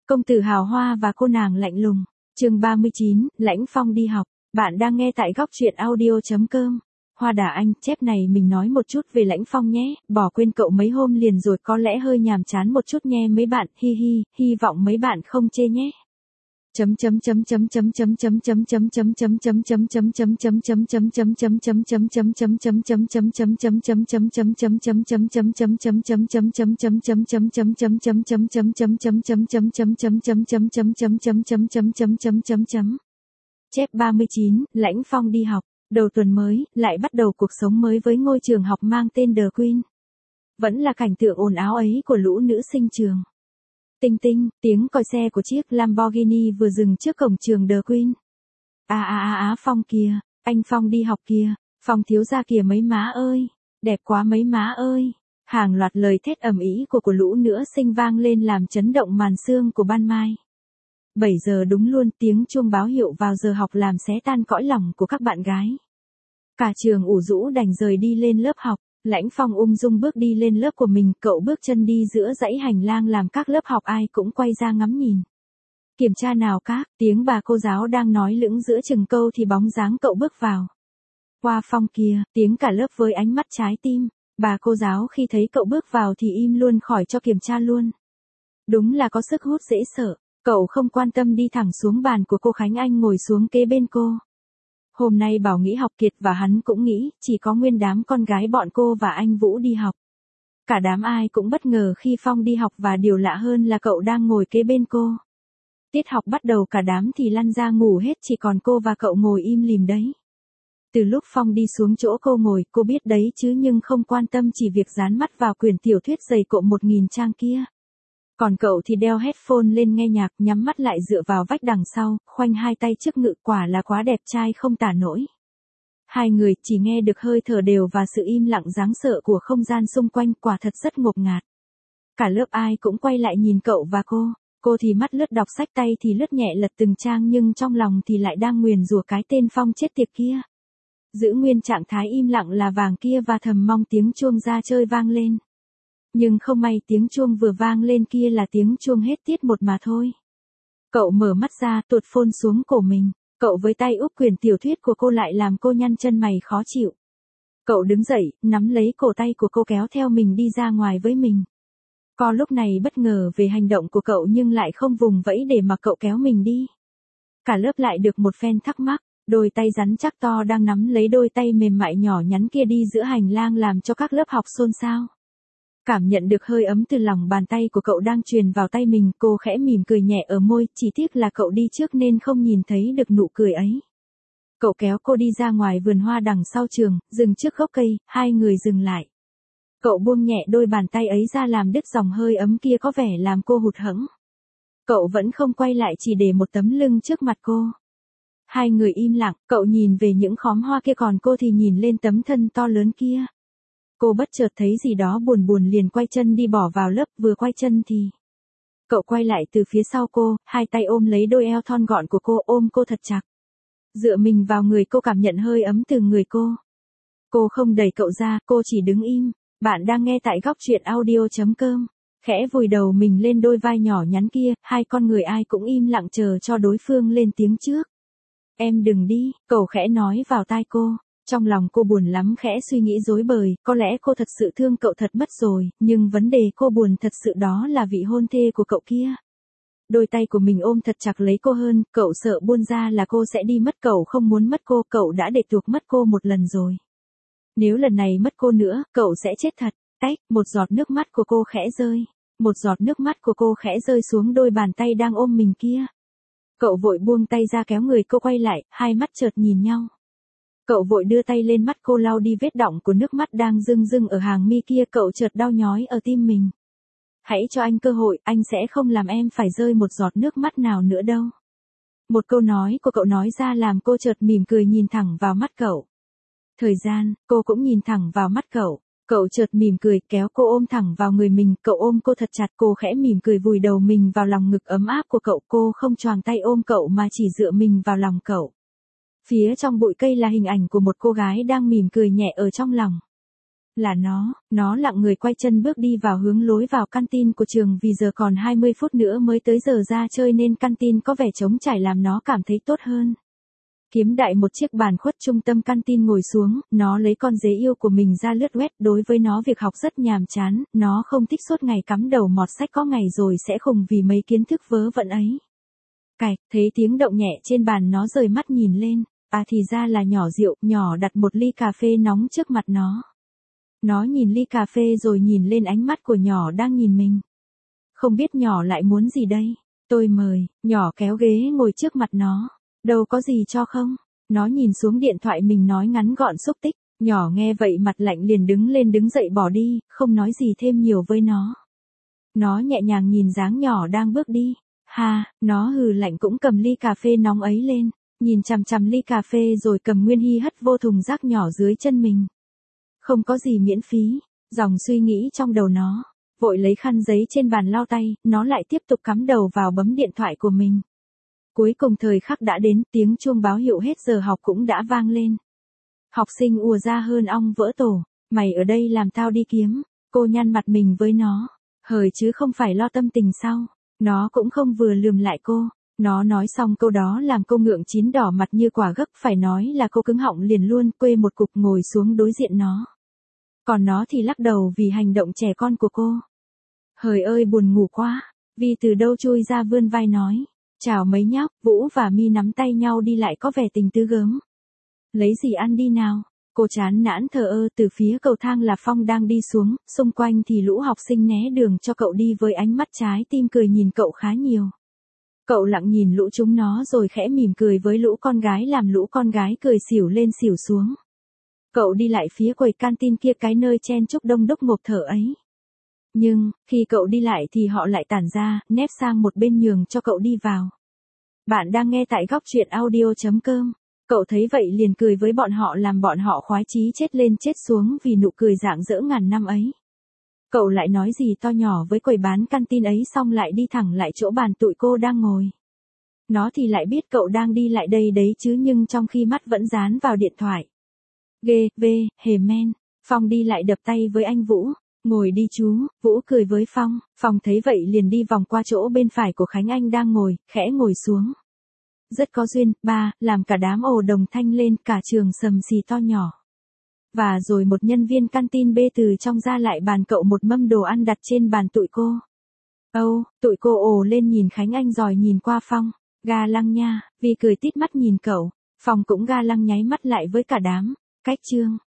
Công tử hào hoa và cô nàng lạnh lùng. Chương 39, Lãnh Phong đi học. Bạn đang nghe tại góc truyện audio.com. Hoa đà anh, chép này mình nói một chút về Lãnh Phong nhé, bỏ quên cậu mấy hôm liền rồi có lẽ hơi nhàm chán một chút nghe mấy bạn, hi hi, hy vọng mấy bạn không chê nhé. Chép 39, Lãnh Phong đi học. Đầu tuần mới, lại bắt đầu cuộc sống mới với ngôi trường học mang tên The Queen. Vẫn là cảnh tượng ồn ào ấy của lũ nữ sinh trường. Tinh tinh, tiếng còi xe của chiếc Lamborghini vừa dừng trước cổng trường The Queen. Phong kìa, anh Phong đi học kìa, Phong thiếu gia kìa mấy má ơi, đẹp quá mấy má ơi. Hàng loạt lời thét ầm ĩ của lũ nữ sinh vang lên làm chấn động màn sương của ban mai. 7 giờ đúng luôn, tiếng chuông báo hiệu vào giờ học làm xé tan cõi lòng của các bạn gái. Cả trường ủ rũ đành rời đi lên lớp học. Lãnh Phong ung dung bước đi lên lớp của mình, cậu bước chân đi giữa dãy hành lang làm các lớp học ai cũng quay ra ngắm nhìn. Kiểm tra nào các, tiếng bà cô giáo đang nói lững giữa chừng câu thì bóng dáng cậu bước vào. Qua Phong kìa, tiếng cả lớp với ánh mắt trái tim. Bà cô giáo khi thấy cậu bước vào thì im luôn khỏi cho kiểm tra luôn. Đúng là có sức hút dễ sợ. Cậu không quan tâm đi thẳng xuống bàn của cô Khánh Anh ngồi xuống kế bên cô. Hôm nay Bảo nghỉ học Kiệt và hắn cũng nghĩ, chỉ có nguyên đám con gái bọn cô và anh Vũ đi học. Cả đám ai cũng bất ngờ khi Phong đi học và điều lạ hơn là cậu đang ngồi kế bên cô. Tiết học bắt đầu cả đám thì lăn ra ngủ hết, chỉ còn cô và cậu ngồi im lìm đấy. Từ lúc Phong đi xuống chỗ cô ngồi, cô biết đấy chứ nhưng không quan tâm, chỉ việc dán mắt vào quyển tiểu thuyết dày cộm 1000 trang kia. Còn cậu thì đeo headphone lên nghe nhạc, nhắm mắt lại dựa vào vách đằng sau, khoanh hai tay trước ngực, quả là quá đẹp trai không tả nổi. Hai người chỉ nghe được hơi thở đều và sự im lặng đáng sợ của không gian xung quanh, quả thật rất ngột ngạt. Cả lớp ai cũng quay lại nhìn cậu và cô thì mắt lướt đọc sách, tay thì lướt nhẹ lật từng trang nhưng trong lòng thì lại đang nguyền rủa cái tên Phong chết tiệt kia. Giữ nguyên trạng thái im lặng là vàng kia và thầm mong tiếng chuông ra chơi vang lên. Nhưng không may tiếng chuông vừa vang lên kia là tiếng chuông hết tiết một mà thôi. Cậu mở mắt ra, tuột phone xuống cổ mình. Cậu với tay úp quyển tiểu thuyết của cô lại làm cô nhăn chân mày khó chịu. Cậu đứng dậy, nắm lấy cổ tay của cô kéo theo mình đi ra ngoài với mình. Cô lúc này bất ngờ về hành động của cậu nhưng lại không vùng vẫy để mà cậu kéo mình đi. Cả lớp lại được một phen thắc mắc. Đôi tay rắn chắc to đang nắm lấy đôi tay mềm mại nhỏ nhắn kia đi giữa hành lang làm cho các lớp học xôn xao. Cảm nhận được hơi ấm từ lòng bàn tay của cậu đang truyền vào tay mình, cô khẽ mỉm cười nhẹ ở môi, chỉ tiếc là cậu đi trước nên không nhìn thấy được nụ cười ấy. Cậu kéo cô đi ra ngoài vườn hoa đằng sau trường, dừng trước gốc cây, hai người dừng lại. Cậu buông nhẹ đôi bàn tay ấy ra làm đứt dòng hơi ấm kia có vẻ làm cô hụt hẫng. Cậu vẫn không quay lại, chỉ để một tấm lưng trước mặt cô. Hai người im lặng, cậu nhìn về những khóm hoa kia còn cô thì nhìn lên tấm thân to lớn kia. Cô bất chợt thấy gì đó buồn buồn liền quay chân đi bỏ vào lớp, vừa quay chân thì cậu quay lại từ phía sau cô, hai tay ôm lấy đôi eo thon gọn của cô, ôm cô thật chặt. Dựa mình vào người cô, cảm nhận hơi ấm từ người cô. Cô không đẩy cậu ra, cô chỉ đứng im. Bạn đang nghe tại góc truyện audio.com. Khẽ vùi đầu mình lên đôi vai nhỏ nhắn kia, hai con người ai cũng im lặng chờ cho đối phương lên tiếng trước. Em đừng đi, cậu khẽ nói vào tai cô. Trong lòng cô buồn lắm, khẽ suy nghĩ rối bời, có lẽ cô thật sự thương cậu thật mất rồi, nhưng vấn đề cô buồn thật sự đó là vị hôn thê của cậu kia. Đôi tay của mình ôm thật chặt lấy cô hơn, cậu sợ buông ra là cô sẽ đi mất, cậu không muốn mất cô, cậu đã để tuộc mất cô một lần rồi. Nếu lần này mất cô nữa, cậu sẽ chết thật. Tách, một giọt nước mắt của cô khẽ rơi. Một giọt nước mắt của cô khẽ rơi xuống đôi bàn tay đang ôm mình kia. Cậu vội buông tay ra kéo người cô quay lại, hai mắt chợt nhìn nhau. Cậu vội đưa tay lên mắt cô lau đi vết đọng của nước mắt đang rưng rưng ở hàng mi kia, cậu chợt đau nhói ở tim mình. Hãy cho anh cơ hội, anh sẽ không làm em phải rơi một giọt nước mắt nào nữa đâu. Một câu nói của cậu nói ra làm cô chợt mỉm cười nhìn thẳng vào mắt cậu. Thời gian, cô cũng nhìn thẳng vào mắt cậu. Cậu chợt mỉm cười kéo cô ôm thẳng vào người mình, cậu ôm cô thật chặt, cô khẽ mỉm cười vùi đầu mình vào lòng ngực ấm áp của cậu, cô không choàng tay ôm cậu mà chỉ dựa mình vào lòng cậu. Phía trong bụi cây là hình ảnh của một cô gái đang mỉm cười nhẹ ở trong lòng. Là nó lặng người quay chân bước đi vào hướng lối vào canteen của trường vì giờ còn 20 phút nữa mới tới giờ ra chơi nên canteen có vẻ trống trải làm nó cảm thấy tốt hơn. Kiếm đại một chiếc bàn khuất trung tâm canteen ngồi xuống, nó lấy con dế yêu của mình ra lướt web. Đối với nó việc học rất nhàm chán, nó không thích suốt ngày cắm đầu mọt sách, có ngày rồi sẽ khùng vì mấy kiến thức vớ vẩn ấy. Cạch, thấy tiếng động nhẹ trên bàn nó rời mắt nhìn lên, à thì ra là nhỏ rượu, nhỏ đặt một ly cà phê nóng trước mặt nó. Nó nhìn ly cà phê rồi nhìn lên ánh mắt của nhỏ đang nhìn mình. Không biết nhỏ lại muốn gì đây? Tôi mời, nhỏ kéo ghế ngồi trước mặt nó. Đâu có gì cho không? Nó nhìn xuống điện thoại mình nói ngắn gọn xúc tích. Nhỏ nghe vậy mặt lạnh liền đứng dậy bỏ đi, không nói gì thêm nhiều với nó. Nó nhẹ nhàng nhìn dáng nhỏ đang bước đi. Ha, nó hừ lạnh cũng cầm ly cà phê nóng ấy lên. Nhìn chằm chằm ly cà phê rồi cầm nguyên hi hất vô thùng rác nhỏ dưới chân mình. Không có gì miễn phí, dòng suy nghĩ trong đầu nó. Vội lấy khăn giấy trên bàn lau tay, nó lại tiếp tục cắm đầu vào bấm điện thoại của mình. Cuối cùng thời khắc đã đến, tiếng chuông báo hiệu hết giờ học cũng đã vang lên. Học sinh ùa ra hơn ong vỡ tổ, mày ở đây làm tao đi kiếm. Cô nhăn mặt mình với nó, hời chứ không phải lo tâm tình sao. Nó cũng không vừa lườm lại cô. Nó nói xong câu đó làm cô ngượng chín đỏ mặt như quả gấc, phải nói là cô cứng họng liền luôn, quê một cục ngồi xuống đối diện nó. Còn nó thì lắc đầu vì hành động trẻ con của cô. Hời ơi buồn ngủ quá, Vi từ đâu chui ra vươn vai nói. Chào mấy nhóc, Vũ và Mi nắm tay nhau đi lại có vẻ tình tứ gớm. Lấy gì ăn đi nào? Cô chán nản thờ ơ. Từ phía cầu thang là Phong đang đi xuống, xung quanh thì lũ học sinh né đường cho cậu đi với ánh mắt trái tim cười nhìn cậu khá nhiều. Cậu lặng nhìn lũ chúng nó rồi khẽ mỉm cười với lũ con gái làm lũ con gái cười xỉu lên xỉu xuống. Cậu đi lại phía quầy canteen kia, cái nơi chen chúc đông đúc ngộp thở ấy. Nhưng, khi cậu đi lại thì họ lại tản ra, nép sang một bên nhường cho cậu đi vào. Bạn đang nghe tại góc truyện audio.com. Cậu thấy vậy liền cười với bọn họ làm bọn họ khoái chí chết lên chết xuống vì nụ cười rạng rỡ ngàn năm ấy. Cậu lại nói gì to nhỏ với quầy bán canteen ấy xong lại đi thẳng lại chỗ bàn tụi cô đang ngồi. Nó thì lại biết cậu đang đi lại đây đấy chứ nhưng trong khi mắt vẫn dán vào điện thoại. Hề men. Phong đi lại đập tay với anh Vũ. Ngồi đi chú, Vũ cười với Phong. Phong thấy vậy liền đi vòng qua chỗ bên phải của Khánh Anh đang ngồi, khẽ ngồi xuống. Rất có duyên, ba, làm cả đám ồ đồng thanh lên, cả trường sầm xì to nhỏ. Và rồi một nhân viên canteen bê từ trong ra lại bàn cậu một mâm đồ ăn đặt trên bàn tụi cô. Tụi cô ồ lên nhìn Khánh Anh rồi nhìn qua Phong. Ga lăng nha, vì cười tít mắt nhìn cậu. Phong cũng ga lăng nháy mắt lại với cả đám. Cách chương.